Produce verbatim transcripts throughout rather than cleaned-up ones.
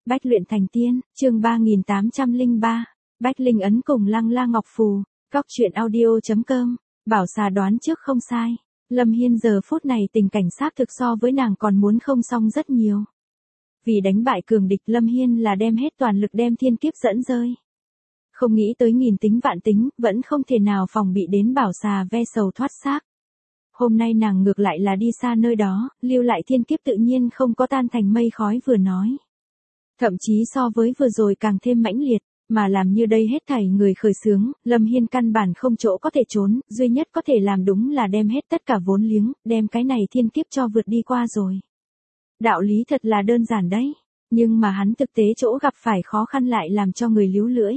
Bách luyện thành tiên, chương ba nghìn tám trăm lẻ ba. Bách Linh ấn cùng Lăng La Ngọc Phù. Cóc truyện audio.com. Bảo xà đoán trước không sai. Lâm Hiên giờ phút này tình cảnh xác thực so với nàng còn muốn không xong rất nhiều. Vì đánh bại cường địch, Lâm Hiên là đem hết toàn lực đem thiên kiếp dẫn rơi. Không nghĩ tới nghìn tính vạn tính, vẫn không thể nào phòng bị đến bảo xà ve sầu thoát xác. Hôm nay nàng ngược lại là đi xa nơi đó, lưu lại thiên kiếp tự nhiên không có tan thành mây khói vừa nói. Thậm chí so với vừa rồi càng thêm mãnh liệt, mà làm như đây hết thảy người khởi xướng, Lâm Hiên căn bản không chỗ có thể trốn, duy nhất có thể làm đúng là đem hết tất cả vốn liếng, đem cái này thiên kiếp cho vượt đi qua rồi. Đạo lý thật là đơn giản đấy, nhưng mà hắn thực tế chỗ gặp phải khó khăn lại làm cho người líu lưỡi.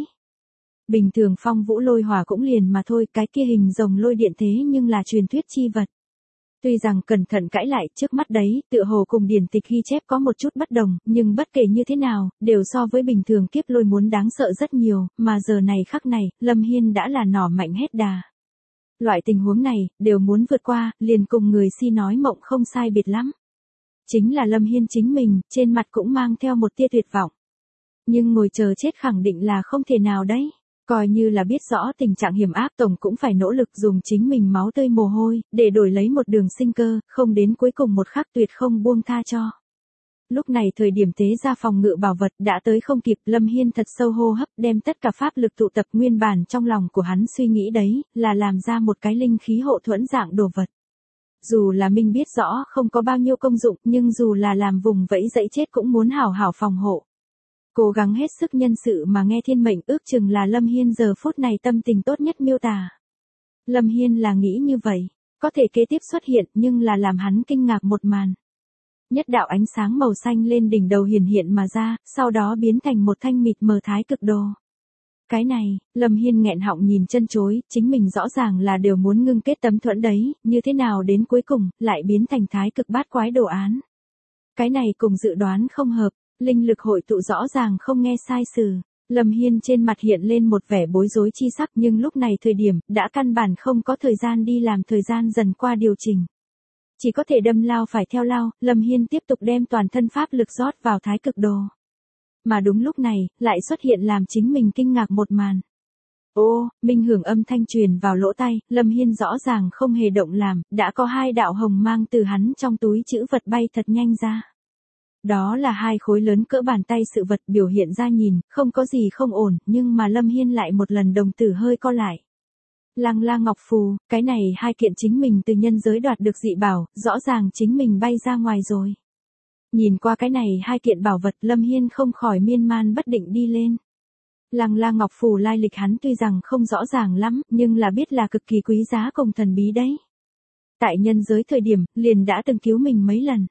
Bình thường phong vũ lôi hỏa cũng liền mà thôi, cái kia hình rồng lôi điện thế nhưng là truyền thuyết chi vật. Tuy rằng cẩn thận cãi lại, trước mắt đấy, tựa hồ cùng điển tịch ghi chép có một chút bất đồng, nhưng bất kể như thế nào, đều so với bình thường kiếp lôi muốn đáng sợ rất nhiều, mà giờ này khắc này, Lâm Hiên đã là nỏ mạnh hết đà. Loại tình huống này, đều muốn vượt qua, liền cùng người si nói mộng không sai biệt lắm. Chính là Lâm Hiên chính mình, trên mặt cũng mang theo một tia tuyệt vọng. Nhưng ngồi chờ chết khẳng định là không thể nào đấy. Coi như là biết rõ tình trạng hiểm ác, tổng cũng phải nỗ lực dùng chính mình máu tươi mồ hôi, để đổi lấy một đường sinh cơ, không đến cuối cùng một khắc tuyệt không buông tha cho. Lúc này thời điểm tế ra phòng ngự bảo vật đã tới không kịp, Lâm Hiên thật sâu hô hấp, đem tất cả pháp lực tụ tập, nguyên bản trong lòng của hắn suy nghĩ đấy, là làm ra một cái linh khí hộ thuẫn dạng đồ vật. Dù là mình biết rõ không có bao nhiêu công dụng, nhưng dù là làm vùng vẫy dẫy chết cũng muốn hảo hảo phòng hộ. Cố gắng hết sức nhân sự mà nghe thiên mệnh, ước chừng là Lâm Hiên giờ phút này tâm tình tốt nhất miêu tả. Lâm Hiên là nghĩ như vậy, có thể kế tiếp xuất hiện nhưng là làm hắn kinh ngạc một màn. Nhất đạo ánh sáng màu xanh lên đỉnh đầu hiển hiện mà ra, sau đó biến thành một thanh mịt mờ thái cực đồ. Cái này, Lâm Hiên nghẹn họng nhìn chân chối, chính mình rõ ràng là đều muốn ngưng kết tấm thuẫn đấy, như thế nào đến cuối cùng, lại biến thành thái cực bát quái đồ án. Cái này cùng dự đoán không hợp. Linh lực hội tụ rõ ràng không nghe sai sử. Lâm Hiên trên mặt hiện lên một vẻ bối rối chi sắc, nhưng lúc này thời điểm, đã căn bản không có thời gian đi làm thời gian dần qua điều chỉnh. Chỉ có thể đâm lao phải theo lao, Lâm Hiên tiếp tục đem toàn thân pháp lực rót vào thái cực đồ. Mà đúng lúc này, lại xuất hiện làm chính mình kinh ngạc một màn. Ô, minh hưởng âm thanh truyền vào lỗ tai, Lâm Hiên rõ ràng không hề động làm, đã có hai đạo hồng mang từ hắn trong túi trữ vật bay thật nhanh ra. Đó là hai khối lớn cỡ bàn tay sự vật, biểu hiện ra nhìn, không có gì không ổn, nhưng mà Lâm Hiên lại một lần đồng tử hơi co lại. Lăng La Ngọc Phù, cái này hai kiện chính mình từ nhân giới đoạt được dị bảo, rõ ràng chính mình bay ra ngoài rồi. Nhìn qua cái này hai kiện bảo vật, Lâm Hiên không khỏi miên man bất định đi lên. Lăng La Ngọc Phù lai lịch hắn tuy rằng không rõ ràng lắm, nhưng là biết là cực kỳ quý giá cùng thần bí đấy. Tại nhân giới thời điểm, liền đã từng cứu mình mấy lần.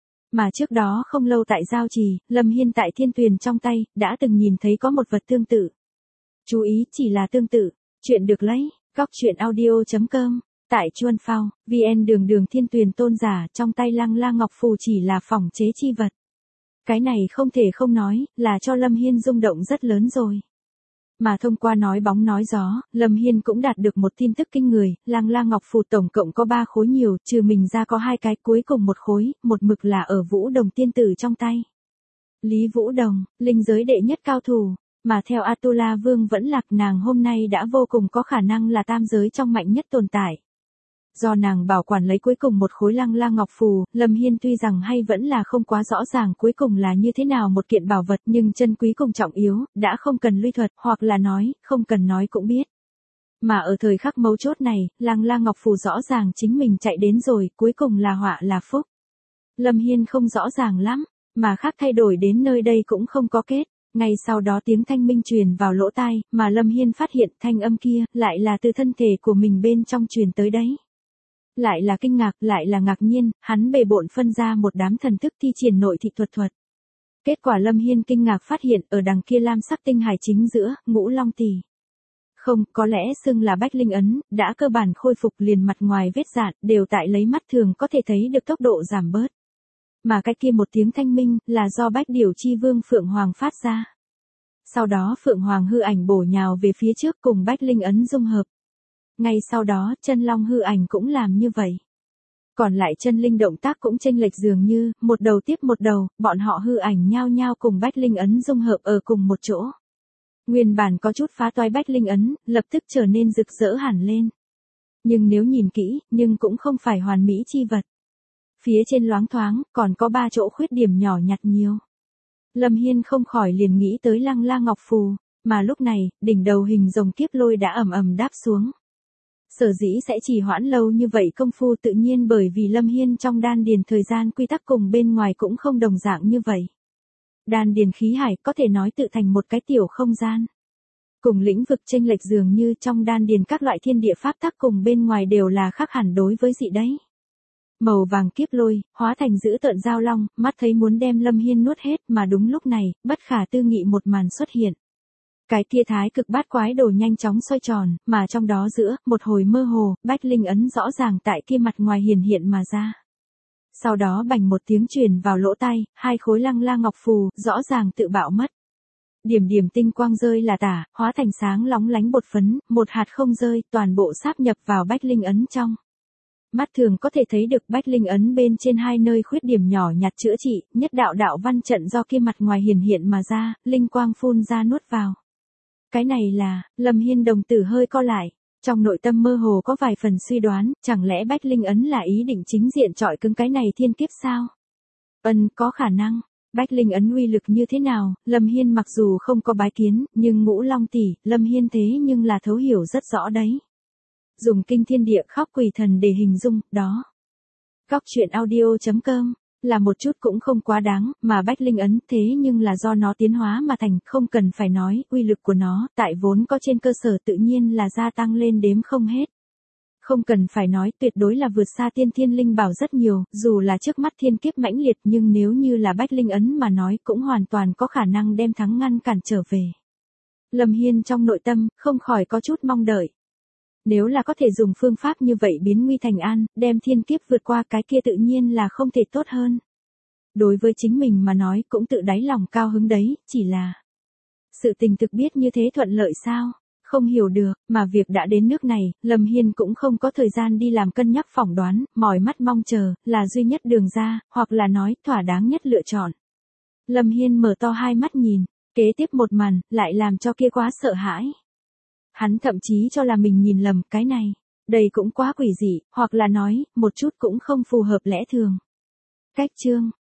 Mà trước đó không lâu tại Giao Trì, Lâm Hiên tại Thiên Tuyền trong tay, đã từng nhìn thấy có một vật tương tự. Chú ý, chỉ là tương tự. Chuyện được lấy, cóc truyện audio.com. Tại Chuân Phao, vê en đường đường Thiên Tuyền tôn giả, trong tay Lăng La Ngọc Phù chỉ là phỏng chế chi vật. Cái này không thể không nói, là cho Lâm Hiên rung động rất lớn rồi. Mà thông qua nói bóng nói gió, Lâm Hiên cũng đạt được một tin tức kinh người, Lăng La Ngọc Phù tổng cộng có ba khối nhiều, trừ mình ra có hai cái, cuối cùng một khối, một mực là ở Vũ Đồng tiên tử trong tay. Lý Vũ Đồng, linh giới đệ nhất cao thủ, mà theo Atula Vương vẫn lạc, nàng hôm nay đã vô cùng có khả năng là tam giới trong mạnh nhất tồn tại. Do nàng bảo quản lấy cuối cùng một khối Lăng La Ngọc Phù, Lâm Hiên tuy rằng hay vẫn là không quá rõ ràng cuối cùng là như thế nào một kiện bảo vật, nhưng chân quý cùng trọng yếu, đã không cần luy thuật, hoặc là nói, không cần nói cũng biết. Mà ở thời khắc mấu chốt này, Lăng La Ngọc Phù rõ ràng chính mình chạy đến rồi, cuối cùng là họa là phúc. Lâm Hiên không rõ ràng lắm, mà khác thay đổi đến nơi đây cũng không có kết. Ngay sau đó tiếng thanh minh truyền vào lỗ tai, mà Lâm Hiên phát hiện thanh âm kia, lại là từ thân thể của mình bên trong truyền tới đấy. Lại là kinh ngạc, lại là ngạc nhiên, hắn bề bộn phân ra một đám thần thức thi triển nội thị thuật thuật. Kết quả Lâm Hiên kinh ngạc phát hiện, ở đằng kia lam sắc tinh hải chính giữa, ngũ long tỷ. Không, có lẽ xưng là Bách Linh ấn, đã cơ bản khôi phục, liền mặt ngoài vết rạn, đều tại lấy mắt thường có thể thấy được tốc độ giảm bớt. Mà cái kia một tiếng thanh minh, là do Bách Điểu Chi Vương Phượng Hoàng phát ra. Sau đó Phượng Hoàng hư ảnh bổ nhào về phía trước cùng Bách Linh ấn dung hợp. Ngay sau đó, chân long hư ảnh cũng làm như vậy. Còn lại chân linh động tác cũng chênh lệch dường như, một đầu tiếp một đầu, bọn họ hư ảnh nhao nhao cùng bách linh ấn dung hợp ở cùng một chỗ. Nguyên bản có chút phá toái bách linh ấn, lập tức trở nên rực rỡ hẳn lên. Nhưng nếu nhìn kỹ, nhưng cũng không phải hoàn mỹ chi vật. Phía trên loáng thoáng, còn có ba chỗ khuyết điểm nhỏ nhặt nhiều. Lâm Hiên không khỏi liền nghĩ tới Lăng La Ngọc Phù, mà lúc này, đỉnh đầu hình rồng kiếp lôi đã ầm ầm đáp xuống. Sở dĩ sẽ trì hoãn lâu như vậy công phu tự nhiên bởi vì Lâm Hiên trong đan điền thời gian quy tắc cùng bên ngoài cũng không đồng dạng như vậy. Đan điền khí hải có thể nói tự thành một cái tiểu không gian. Cùng lĩnh vực chênh lệch dường như trong đan điền các loại thiên địa pháp tắc cùng bên ngoài đều là khác hẳn đối với dị đấy. Màu vàng kiếp lôi, hóa thành dữ tợn giao long, mắt thấy muốn đem Lâm Hiên nuốt hết mà đúng lúc này, bất khả tư nghị một màn xuất hiện. Cái kia thái cực bát quái đồ nhanh chóng xoay tròn, mà trong đó giữa, một hồi mơ hồ, bách linh ấn rõ ràng tại kia mặt ngoài hiển hiện mà ra. Sau đó bành một tiếng truyền vào lỗ tai, hai khối Lăng La Ngọc Phù, rõ ràng tự bạo mất. Điểm điểm tinh quang rơi là tả, hóa thành sáng lóng lánh bột phấn, một hạt không rơi, toàn bộ sáp nhập vào bách linh ấn trong. Mắt thường có thể thấy được bách linh ấn bên trên hai nơi khuyết điểm nhỏ nhặt chữa trị, nhất đạo đạo văn trận do kia mặt ngoài hiển hiện mà ra, linh quang phun ra nuốt vào. Cái này là, Lâm Hiên đồng tử hơi co lại, trong nội tâm mơ hồ có vài phần suy đoán, chẳng lẽ bách linh ấn là ý định chính diện chọi cứng cái này thiên kiếp sao? Ân, có khả năng. Bách linh ấn uy lực như thế nào, Lâm Hiên mặc dù không có bái kiến, nhưng Ngũ Long tỷ, Lâm Hiên thế nhưng là thấu hiểu rất rõ đấy. Dùng kinh thiên địa khóc quỷ thần để hình dung, đó. Góc truyện audio chấm com, là một chút cũng không quá đáng, mà bách linh ấn thế nhưng là do nó tiến hóa mà thành, không cần phải nói, uy lực của nó, tại vốn có trên cơ sở tự nhiên là gia tăng lên đếm không hết. Không cần phải nói, tuyệt đối là vượt xa tiên thiên linh bảo rất nhiều, dù là trước mắt thiên kiếp mãnh liệt nhưng nếu như là bách linh ấn mà nói cũng hoàn toàn có khả năng đem thắng ngăn cản trở về. Lâm Hiên trong nội tâm, không khỏi có chút mong đợi. Nếu là có thể dùng phương pháp như vậy biến nguy thành an, đem thiên kiếp vượt qua cái kia tự nhiên là không thể tốt hơn. Đối với chính mình mà nói cũng tự đáy lòng cao hứng đấy, chỉ là sự tình thực biết như thế thuận lợi sao? Không hiểu được, mà việc đã đến nước này, Lâm Hiên cũng không có thời gian đi làm cân nhắc phỏng đoán, mỏi mắt mong chờ, là duy nhất đường ra, hoặc là nói, thỏa đáng nhất lựa chọn. Lâm Hiên mở to hai mắt nhìn, kế tiếp một màn, lại làm cho kia quá sợ hãi. Hắn thậm chí cho là mình nhìn lầm, cái này, đây cũng quá quỷ dị, hoặc là nói, một chút cũng không phù hợp lẽ thường. Cách chương